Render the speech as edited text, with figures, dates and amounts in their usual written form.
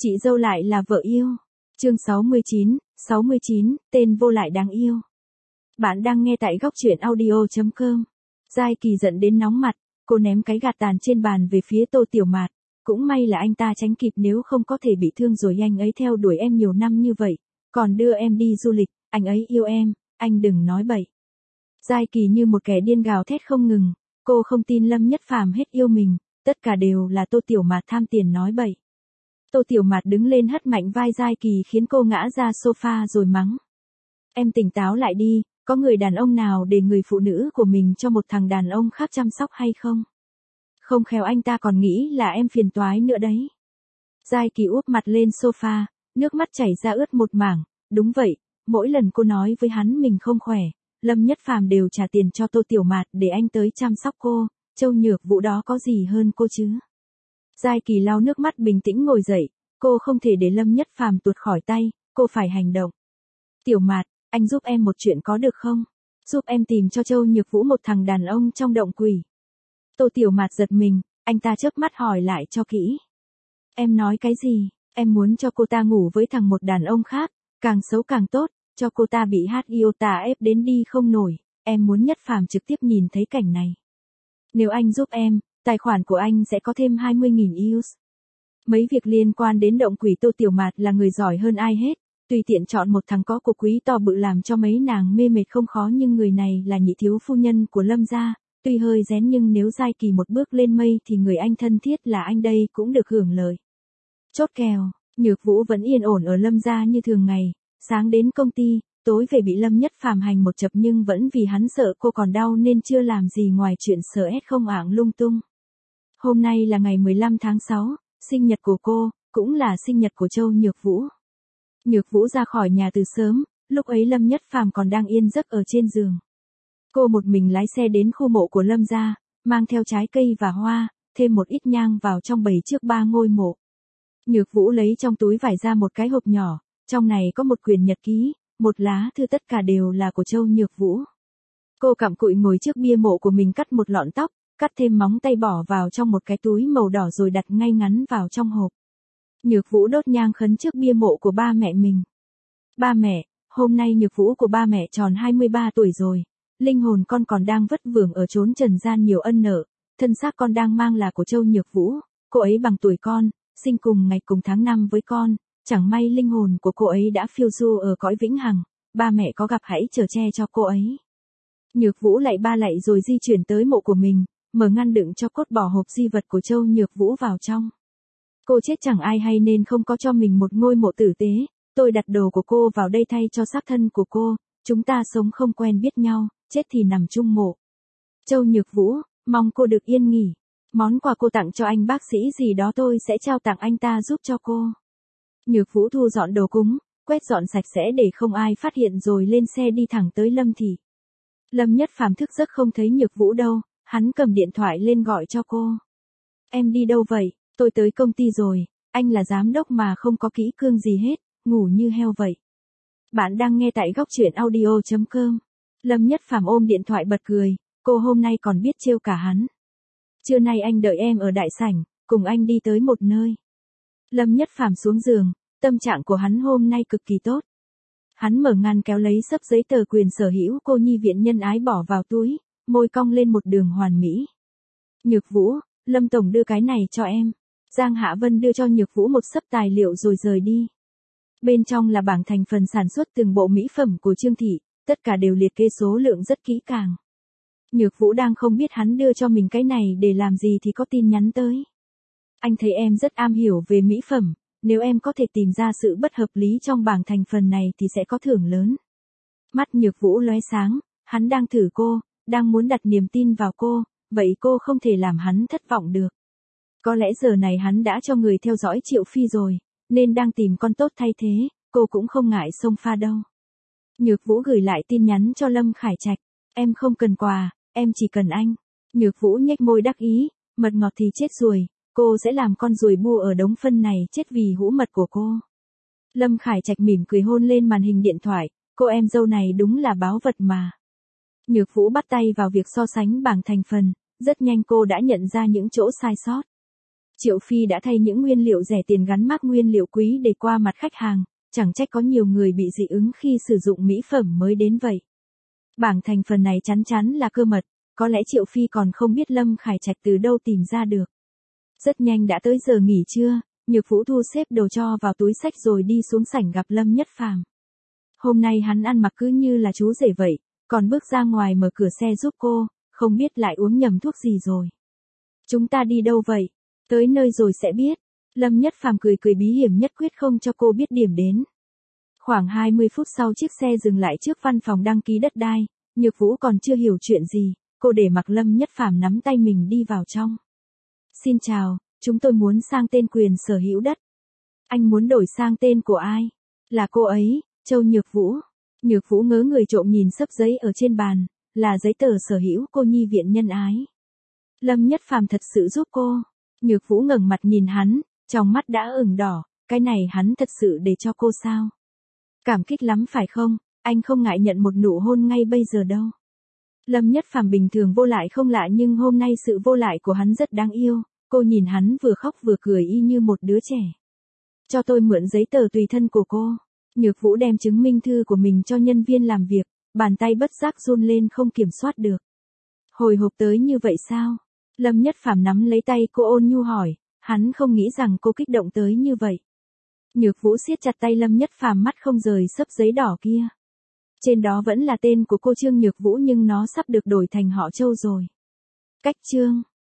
Chị dâu lại là vợ yêu. Chương 69, tên vô lại đáng yêu. Bạn đang nghe tại góc truyện audio.com. Giai Kỳ giận đến nóng mặt, cô ném cái gạt tàn trên bàn về phía Tô Tiểu Mạt. Cũng may là anh ta tránh kịp, nếu không có thể bị thương rồi. Anh ấy theo đuổi em nhiều năm như vậy, còn đưa em đi du lịch, anh ấy yêu em, anh đừng nói bậy. Giai Kỳ như một kẻ điên gào thét không ngừng, cô không tin Lâm Nhất Phàm hết yêu mình, tất cả đều là Tô Tiểu Mạt tham tiền nói bậy. Tô Tiểu Mạt đứng lên hất mạnh vai Giai Kỳ khiến cô ngã ra sofa rồi mắng. Em tỉnh táo lại đi, có người đàn ông nào để người phụ nữ của mình cho một thằng đàn ông khác chăm sóc hay không? Không khéo anh ta còn nghĩ là em phiền toái nữa đấy. Giai Kỳ úp mặt lên sofa, nước mắt chảy ra ướt một mảng. Đúng vậy, mỗi lần cô nói với hắn mình không khỏe, Lâm Nhất Phàm đều trả tiền cho Tô Tiểu Mạt để anh tới chăm sóc cô. Châu Nhược Vũ đó có gì hơn cô chứ? Giai Kỳ lau nước mắt bình tĩnh ngồi dậy, cô không thể để Lâm Nhất Phàm tuột khỏi tay, cô phải hành động. Tiểu Mạt, anh giúp em một chuyện có được không? Giúp em tìm cho Châu Nhược Vũ một thằng đàn ông trong động quỷ. Tô Tiểu Mạt giật mình, anh ta chớp mắt hỏi lại cho kỹ. Em nói cái gì? Em muốn cho cô ta ngủ với thằng một đàn ông khác, càng xấu càng tốt, cho cô ta bị iota ép đến đi không nổi, em muốn Nhất Phàm trực tiếp nhìn thấy cảnh này. Nếu anh giúp em, tài khoản của anh sẽ có thêm 20.000 views. Mấy việc liên quan đến động quỷ Tô Tiểu Mạt là người giỏi hơn ai hết, tùy tiện chọn một thằng có cục quý to bự làm cho mấy nàng mê mệt không khó, nhưng người này là nhị thiếu phu nhân của Lâm gia, tuy hơi rén nhưng nếu Giai Kỳ một bước lên mây thì người anh thân thiết là anh đây cũng được hưởng lợi. Chốt kèo, Nhược Vũ vẫn yên ổn ở Lâm gia như thường ngày, sáng đến công ty, tối về bị Lâm Nhất Phàm hành một chập, nhưng vẫn vì hắn sợ cô còn đau nên chưa làm gì ngoài chuyện sợ ét không ảng lung tung. Hôm nay là ngày 15 tháng 6, sinh nhật của cô, cũng là sinh nhật của Châu Nhược Vũ. Nhược Vũ ra khỏi nhà từ sớm, lúc ấy Lâm Nhất Phàm còn đang yên giấc ở trên giường. Cô một mình lái xe đến khu mộ của Lâm gia, mang theo trái cây và hoa, thêm một ít nhang vào trong bày trước 3 ngôi mộ. Nhược Vũ lấy trong túi vải ra một cái hộp nhỏ, trong này có một quyển nhật ký, một lá thư, tất cả đều là của Châu Nhược Vũ. Cô cặm cụi ngồi trước bia mộ của mình, cắt một lọn tóc, cắt thêm móng tay bỏ vào trong một cái túi màu đỏ rồi đặt ngay ngắn vào trong hộp. Nhược Vũ đốt nhang khấn trước bia mộ của ba mẹ mình. Ba mẹ, hôm nay Nhược Vũ của ba mẹ tròn 23 tuổi rồi. Linh hồn con còn đang vất vưởng ở chốn trần gian nhiều ân nợ, thân xác con đang mang là của Châu Nhược Vũ, cô ấy bằng tuổi con, sinh cùng ngày cùng tháng năm với con, chẳng may linh hồn của cô ấy đã phiêu du ở cõi vĩnh hằng, ba mẹ có gặp hãy chở che cho cô ấy. Nhược Vũ lạy ba lạy rồi di chuyển tới mộ của mình, mở ngăn đựng cho cốt, bỏ hộp di vật của Châu Nhược Vũ vào trong. Cô chết chẳng ai hay nên không có cho mình một ngôi mộ tử tế, tôi đặt đồ của cô vào đây thay cho xác thân của cô, chúng ta sống không quen biết nhau, chết thì nằm chung mộ. Châu Nhược Vũ, mong cô được yên nghỉ. Món quà cô tặng cho anh bác sĩ gì đó tôi sẽ trao tặng anh ta giúp cho cô. Nhược Vũ thu dọn đồ cúng, quét dọn sạch sẽ để không ai phát hiện rồi lên xe đi thẳng tới Lâm thị. Lâm Nhất Phàm thức giấc không thấy Nhược Vũ đâu, hắn cầm điện thoại lên gọi cho cô. Em đi đâu vậy? Tôi tới công ty rồi, anh là giám đốc mà không có kỹ cương gì hết, ngủ như heo vậy. Bạn đang nghe tại góc truyện audio.com. Lâm Nhất Phàm ôm điện thoại bật cười, cô hôm nay còn biết trêu cả hắn. Trưa nay anh đợi em ở đại sảnh, cùng anh đi tới một nơi. Lâm Nhất Phàm xuống giường, tâm trạng của hắn hôm nay cực kỳ tốt. Hắn mở ngăn kéo lấy xấp giấy tờ quyền sở hữu cô nhi viện nhân ái bỏ vào túi, môi cong lên một đường hoàn mỹ. Nhược Vũ, Lâm tổng đưa cái này cho em. Giang Hạ Vân đưa cho Nhược Vũ một xấp tài liệu rồi rời đi. Bên trong là bảng thành phần sản xuất từng bộ mỹ phẩm của Trương thị, tất cả đều liệt kê số lượng rất kỹ càng. Nhược Vũ đang không biết hắn đưa cho mình cái này để làm gì thì có tin nhắn tới. Anh thấy em rất am hiểu về mỹ phẩm, nếu em có thể tìm ra sự bất hợp lý trong bảng thành phần này thì sẽ có thưởng lớn. Mắt Nhược Vũ lóe sáng, hắn đang thử cô, đang muốn đặt niềm tin vào cô, vậy cô không thể làm hắn thất vọng được. Có lẽ giờ này hắn đã cho người theo dõi Triệu Phi rồi, nên đang tìm con tốt thay thế, cô cũng không ngại xông pha đâu. Nhược Vũ gửi lại tin nhắn cho Lâm Khải Trạch, em không cần quà, em chỉ cần anh. Nhược Vũ nhếch môi đắc ý, mật ngọt thì chết ruồi, cô sẽ làm con ruồi bu ở đống phân này chết vì hũ mật của cô. Lâm Khải Trạch mỉm cười hôn lên màn hình điện thoại, cô em dâu này đúng là báu vật mà. Nhược Vũ bắt tay vào việc so sánh bảng thành phần, rất nhanh cô đã nhận ra những chỗ sai sót. Triệu Phi đã thay những nguyên liệu rẻ tiền gắn mác nguyên liệu quý để qua mặt khách hàng, chẳng trách có nhiều người bị dị ứng khi sử dụng mỹ phẩm mới đến vậy. Bảng thành phần này chắn chắn là cơ mật, có lẽ Triệu Phi còn không biết Lâm Khải Trạch từ đâu tìm ra được. Rất nhanh đã tới giờ nghỉ trưa, Nhược Vũ thu xếp đồ cho vào túi xách rồi đi xuống sảnh gặp Lâm Nhất Phàm. Hôm nay hắn ăn mặc cứ như là chú rể vậy, còn bước ra ngoài mở cửa xe giúp cô, không biết lại uống nhầm thuốc gì rồi. Chúng ta đi đâu vậy? Tới nơi rồi sẽ biết. Lâm Nhất Phàm cười cười bí hiểm nhất quyết không cho cô biết điểm đến. Khoảng 20 phút sau chiếc xe dừng lại trước văn phòng đăng ký đất đai, Nhược Vũ còn chưa hiểu chuyện gì, cô để mặc Lâm Nhất Phàm nắm tay mình đi vào trong. Xin chào, chúng tôi muốn sang tên quyền sở hữu đất. Anh muốn đổi sang tên của ai? Là cô ấy, Châu Nhược Vũ. Nhược Vũ ngớ người trộm nhìn xấp giấy ở trên bàn, là giấy tờ sở hữu cô nhi viện nhân ái. Lâm Nhất Phàm thật sự giúp cô. Nhược Vũ ngẩng mặt nhìn hắn, trong mắt đã ửng đỏ, cái này hắn thật sự để cho cô sao? Cảm kích lắm phải không, anh không ngại nhận một nụ hôn ngay bây giờ đâu. Lâm Nhất Phàm bình thường vô lại không lạ nhưng hôm nay sự vô lại của hắn rất đáng yêu, cô nhìn hắn vừa khóc vừa cười y như một đứa trẻ. Cho tôi mượn giấy tờ tùy thân của cô. Nhược Vũ đem chứng minh thư của mình cho nhân viên làm việc, bàn tay bất giác run lên không kiểm soát được. Hồi hộp tới như vậy sao? Lâm Nhất Phàm nắm lấy tay cô ôn nhu hỏi, hắn không nghĩ rằng cô kích động tới như vậy. Nhược Vũ siết chặt tay Lâm Nhất Phàm mắt không rời xấp giấy đỏ kia. Trên đó vẫn là tên của cô Trương Nhược Vũ nhưng nó sắp được đổi thành họ Châu rồi. Cách Trương,